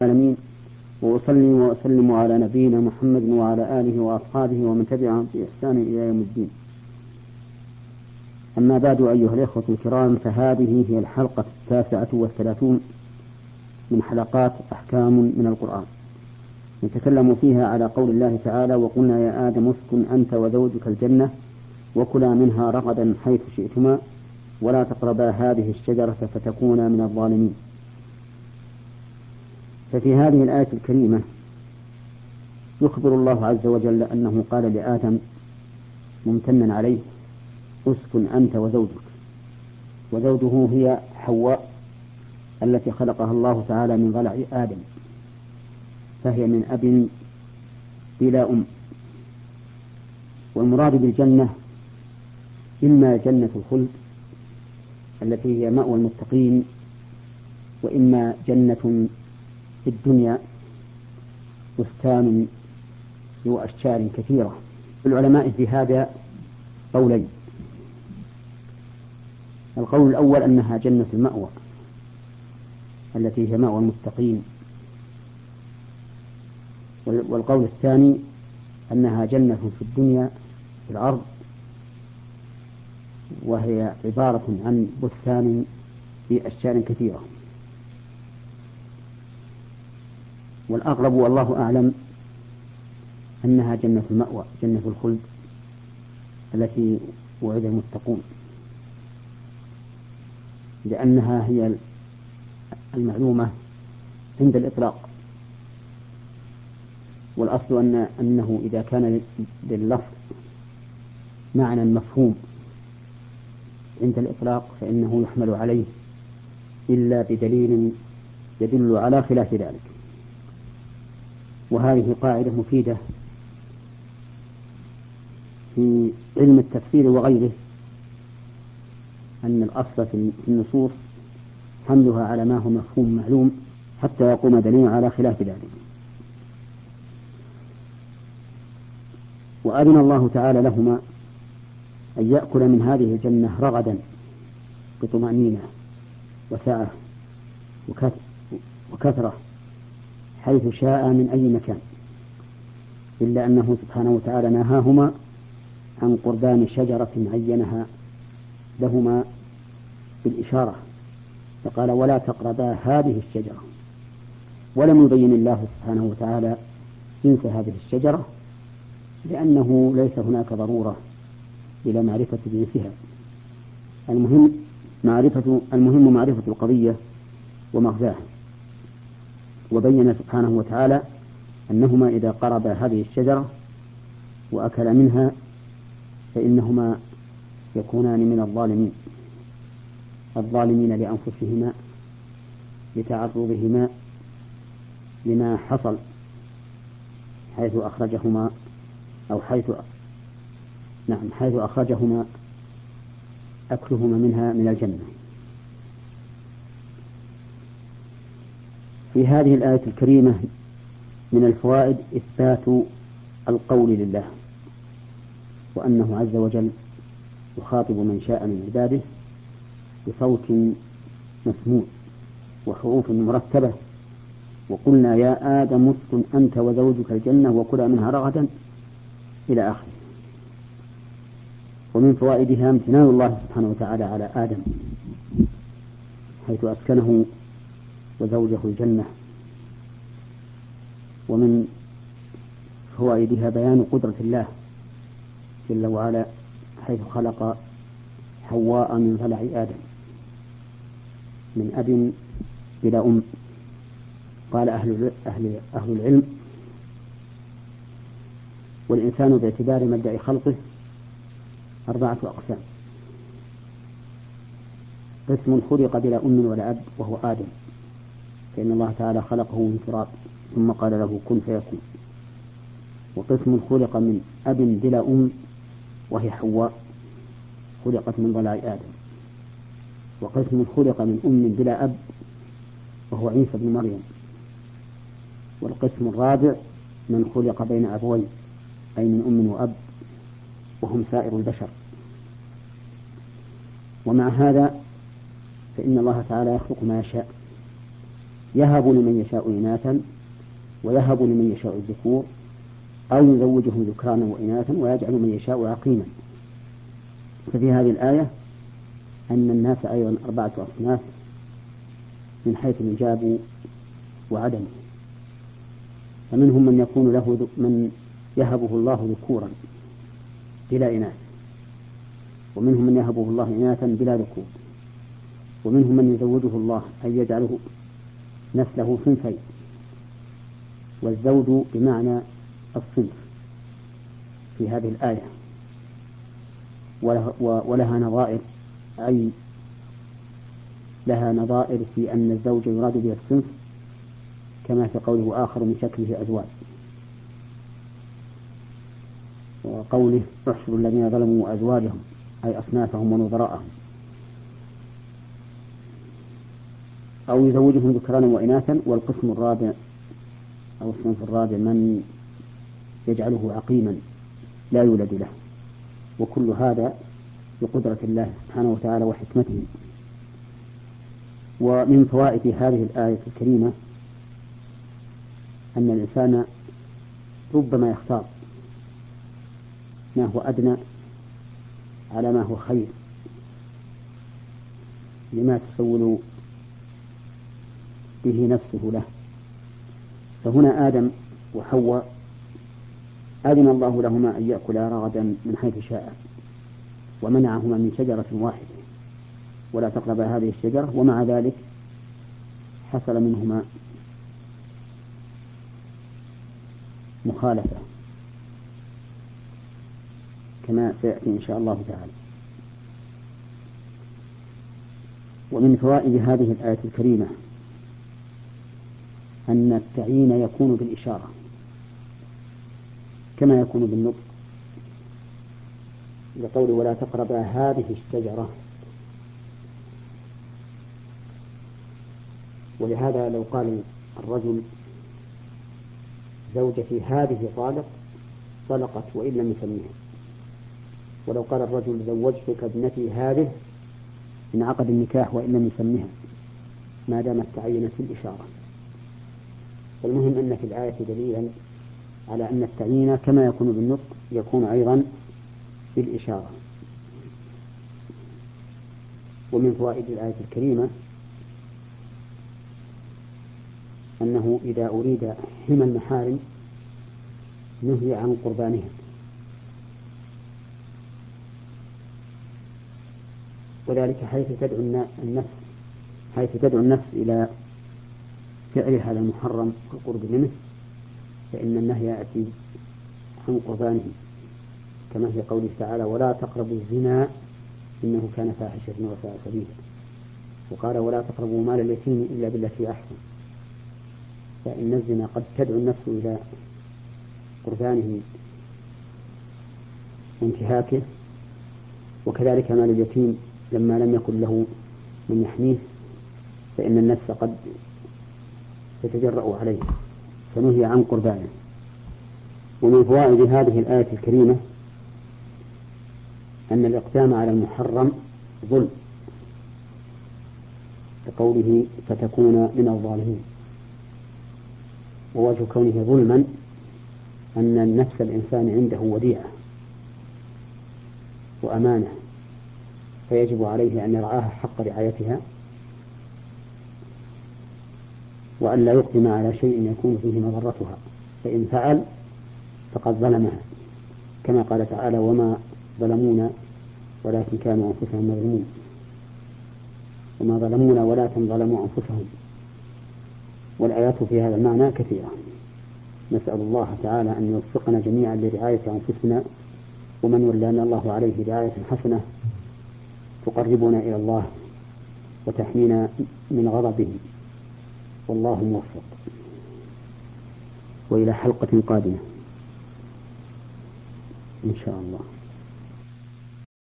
العالمين، وأصلي وأسلم على نبينا محمد وعلى آله وأصحابه ومن تبعهم بإحسان إلى يوم الدين. أما بعد، أيها الإخوة الكرام، فهذه هي الحلقة 39 من حلقات أحكام من القرآن، نتكلم فيها على قول الله تعالى: وقلنا يا آدم اسكن أنت وزوجك الجنة وكلا منها رغدا حيث شئتما ولا تقربا هذه الشجرة فتكونا من الظالمين. ففي هذه الآية الكريمة يخبر الله عز وجل أنه قال لآدم ممتنا عليه: اسكن أنت وزوجك. وزوجه هي حواء التي خلقها الله تعالى من ضلع آدم، فهي من أب بلا أم. والمراد بالجنة إما جنة الخلد التي هي مأوى المتقين، وإما جنة في الدنيا بستان ذو أشجار كثيرة. العلماء في هذا قولين: القول الأول أنها جنة المأوى التي هي مأوى المتقين، والقول الثاني أنها جنة في الدنيا في الأرض، وهي عبارة عن بستان في أشجار كثيرة. والأقرب والله أعلم أنها جنة المأوى، جنة الخلد التي وعد المتقون، لأنها هي المعلومة عند الإطلاق. والأصل أنه إذا كان لللفظ معنى مفهوم عند الإطلاق فإنه يحمل عليه إلا بدليل يدل على خلاف ذلك. وهذه قاعدة مفيدة في علم التفسير وغيره، أن الأصل في النصوص حملها على ما هو مفهوم معلوم حتى يقوم دليل على خلاف ذلك. وأذن الله تعالى لهما أن يأكل من هذه الجنة رغدا بطمأنينة وسعة وكثرة حيث شاء من أي مكان، إلا أنه سبحانه وتعالى نهاهما عن قربان شجرة عينها لهما بالإشارة، فقال: ولا تقربا هذه الشجرة. ولم يبين الله سبحانه وتعالى جنس هذه الشجرة، لأنه ليس هناك ضرورة إلى معرفة جنسها. المهم معرفة القضية ومغزاها. وبين سبحانه وتعالى أنهما إذا قربا هذه الشجرة وأكلا منها فإنهما يكونان من الظالمين لأنفسهما لتعرضهما لما حصل حيث أخرجهما أكلهما منها من الجنة. في هذه الآية الكريمة من الفوائد إثبات القول لله، وأنه عز وجل يخاطب من شاء من عباده بصوت مسموع وحروف مرتبة: وقلنا يا آدم اسكن أنت وزوجك الجنة وكلا منها رغدا إلى آخره. ومن فوائدها امتنان الله سبحانه وتعالى على آدم حيث أسكنه وزوجه الجنة. ومن فوائدها بيان قدرة الله جل وعلا حيث خلق حواء من ضلع آدم من أب بلا أم. قال أهل العلم: والإنسان باعتبار مبدأ خلقه 4 أقسام: قسم خلق بلا أم ولا أب وهو آدم، فإن الله تعالى خلقه من تراب ثم قال له كن فيكون. وقسم خلق من أب بلا أم وهي حواء خلقت من ضلع آدم. وقسم خلق من أم بلا أب وهو عيسى بن مريم. والقسم الرابع من خلق بين أبوين أي من أم وأب وهم سائر البشر. ومع هذا فإن الله تعالى يخلق ما يشاء، يهب لمن يشاء إناثا ويهب لمن يشاء الذكور أو يزوجهم ذكرانا وإناثا ويجعل من يشاء عقيما. ففي هذه الآية أن الناس أيضا 4 أصناف من حيث الإيجاب وعدمه. فمنهم من يكون له من يهبه الله ذكورا بلا إناث، ومنهم من يهبه الله إناثا بلا ذكور، ومنهم من يزوجه الله أي يجعله نسله صنفين، والزوج بمعنى الصنف في هذه الآية، ولها نظائر، أي لها نظائر في أن الزوج يراد به الصنف، كما في قوله آخر من شكله أزواج، وقوله احشروا الذين ظلموا أزواجهم أي أصنافهم ونظراءهم، أو يزوجهم ذكرانا وإناثا. والقسم الرابع أو الصنف الرابع من يجعله عقيما لا يولد له، وكل هذا بقدرة الله سبحانه وتعالى وحكمته. ومن فوائد هذه الآية الكريمة أن الإنسان ربما يختار ما هو أدنى على ما هو خير لما تسول به نفسه له. فهنا آدم وحواء أذن الله لهما أن يأكلا رغدا من حيث شاء، ومنعهما من شجرة واحدة ولا تقربا هذه الشجرة، ومع ذلك حصل منهما مخالفة كما سيأتي إن شاء الله تعالى. ومن فوائد هذه الآية الكريمة أن التعيين يكون بالإشارة كما يكون بالنطق، لقوله ولا تقربا هذه الشجرة. ولهذا لو قال الرجل زوجتي هذه طالق طلقت وإن لم يسميها، ولو قال الرجل زوجتك ابنتي هذه انعقد النكاح وإن لم يسميها ما دامت تعينت في الإشارة. والمهم أن في الآية دليلا على أن التعيين كما يكون بالنطق يكون أيضا بالإشارة. ومن فوائد الآية الكريمة أنه إذا أريد حمى المحارم نهي عن قربانها، وذلك حيث تدعو النفس إلى فعل هذا المحرم والقرب منه، فإن النهي يأتي عن قربانه، كما في قوله تعالى ولا تقربوا الزنا إنه كان فاحشة وساء سبيلا، وقال ولا تقربوا مال اليتيم إلا بالتي أحسن. فإن الزنا قد تدعو النفس إلى قربانه وانتهاكه، وكذلك مال اليتيم لما لم يكن له من يحميه فإن النفس قد تتجرأ عليه فنهي عن قربانه. ومن فوائد هذه الآية الكريمة أن الإقدام على المحرم ظلم، كقوله فتكون من الظالمين. ووجه كونه ظلما أن النفس الإنسان عنده وديعة وأمانة، فيجب عليه أن يرعاها حق رعايتها، وأن لا يقدم على شيء يكون فيه مضرتها، فإن فعل فقد ظلمها، كما قال تعالى وما ظلمونا ولكن كانوا أنفسهم يظلمون، وما ظلمونا ولكن ظلموا أنفسهم. والآيات في هذا المعنى كثيرة. نسأل الله تعالى أن يوفقنا جميعا لرعاية أنفسنا، ومن ولانا الله عليه رعاية حسنة تقربنا إلى الله وتحمينا من غضبه، والله موفق. وإلى حلقة قادمة إن شاء الله.